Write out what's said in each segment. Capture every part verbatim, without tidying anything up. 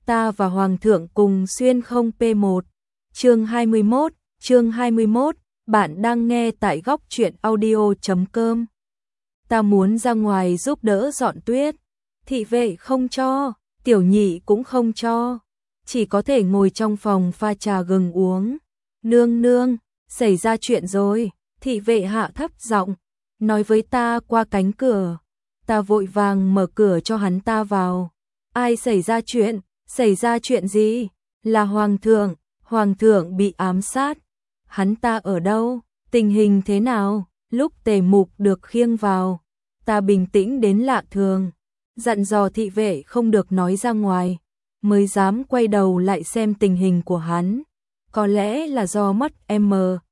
Ta và Hoàng thượng cùng xuyên không P một. Chương hai mươi mốt, chương hai mươi mốt, bạn đang nghe tại góc truyện audio chấm com. Ta muốn ra ngoài giúp đỡ dọn tuyết, thị vệ không cho, tiểu nhị cũng không cho, chỉ có thể ngồi trong phòng pha trà gừng uống. Nương nương, xảy ra chuyện rồi, thị vệ hạ thấp giọng, nói với ta qua cánh cửa. Ta vội vàng mở cửa cho hắn ta vào. Ai xảy ra chuyện? Xảy ra chuyện gì? Là Hoàng thượng, Hoàng thượng bị ám sát. Hắn ta ở đâu? Tình hình thế nào? Lúc Tề Mục được khiêng vào, ta bình tĩnh đến lạ thường, dặn dò thị vệ không được nói ra ngoài, mới dám quay đầu lại xem tình hình của hắn. Có lẽ là do mất M,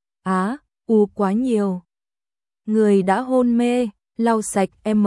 Á, U quá nhiều. Người đã hôn mê, lau sạch M,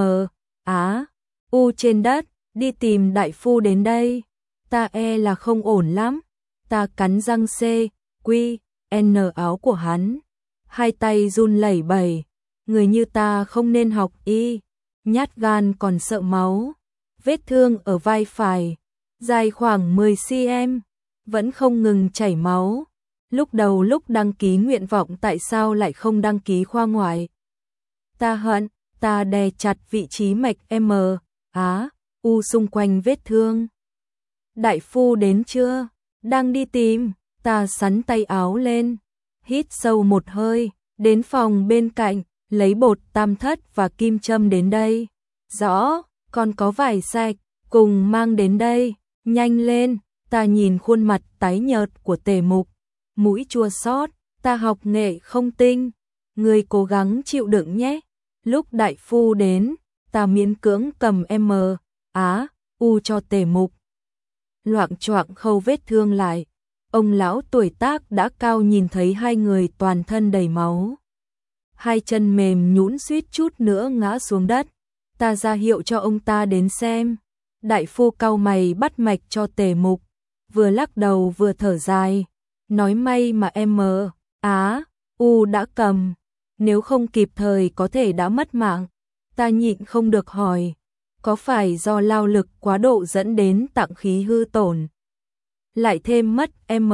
Á, U trên đất, đi tìm đại phu đến đây. Ta e là không ổn lắm. Ta cắn răng C, Quy, N áo của hắn. Hai tay run lẩy bẩy. Người như ta không nên học y. Nhát gan còn sợ máu. Vết thương ở vai phải, dài khoảng mười xăng-ti-mét, vẫn không ngừng chảy máu. Lúc đầu lúc đăng ký nguyện vọng tại sao lại không đăng ký khoa ngoại? Ta hận, ta đè chặt vị trí mạch M, Á, U xung quanh vết thương. Đại phu đến chưa? Đang đi tìm. Ta xắn tay áo lên, hít sâu một hơi, đến phòng bên cạnh, lấy bột tam thất và kim châm đến đây. Rõ, còn có vải sạch, cùng mang đến đây, nhanh lên. Ta nhìn khuôn mặt tái nhợt của Tề Mục, mũi chua xót. Ta học nghệ không tinh, người cố gắng chịu đựng nhé. Lúc đại phu đến, ta miễn cưỡng cầm M, Á, U cho Tề Mục. Loạng choạng khâu vết thương lại. Ông lão tuổi tác đã cao nhìn thấy hai người toàn thân đầy máu, hai chân mềm nhũn suýt chút nữa ngã xuống đất. Ta ra hiệu cho ông ta đến xem. Đại phu cau mày bắt mạch cho Tề Mục, vừa lắc đầu vừa thở dài, nói may mà M, Á, U đã cầm, nếu không kịp thời có thể đã mất mạng. Ta nhịn không được hỏi, có phải do lao lực quá độ dẫn đến tạng khí hư tổn, lại thêm mất M,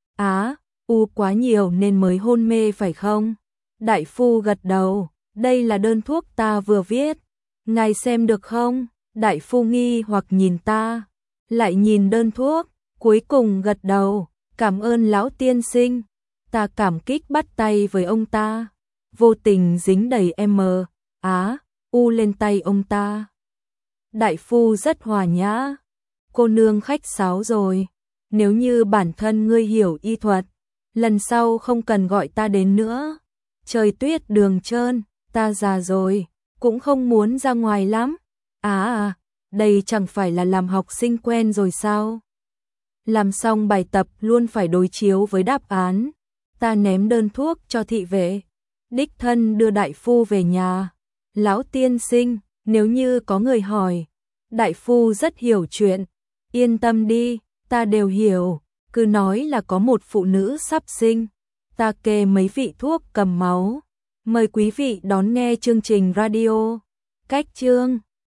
Á, U quá nhiều nên mới hôn mê phải không? Đại phu gật đầu, đây là đơn thuốc ta vừa viết, ngài xem được không? Đại phu nghi hoặc nhìn ta, lại nhìn đơn thuốc, cuối cùng gật đầu, cảm ơn lão tiên sinh. Ta cảm kích bắt tay với ông ta, vô tình dính đầy M, Á, U lên tay ông ta. Đại phu rất hòa nhã, cô nương khách sáo rồi, nếu như bản thân ngươi hiểu y thuật, lần sau không cần gọi ta đến nữa. Trời tuyết đường trơn, ta già rồi, cũng không muốn ra ngoài lắm. À à, đây chẳng phải là làm học sinh quen rồi sao? Làm xong bài tập luôn phải đối chiếu với đáp án. Ta ném đơn thuốc cho thị vệ, đích thân đưa đại phu về nhà. Lão tiên sinh, nếu như có người hỏi, đại phu rất hiểu chuyện, yên tâm đi, ta đều hiểu, cứ nói là có một phụ nữ sắp sinh. Ta kê mấy vị thuốc cầm máu. Mời quý vị đón nghe chương trình radio Cách Chương.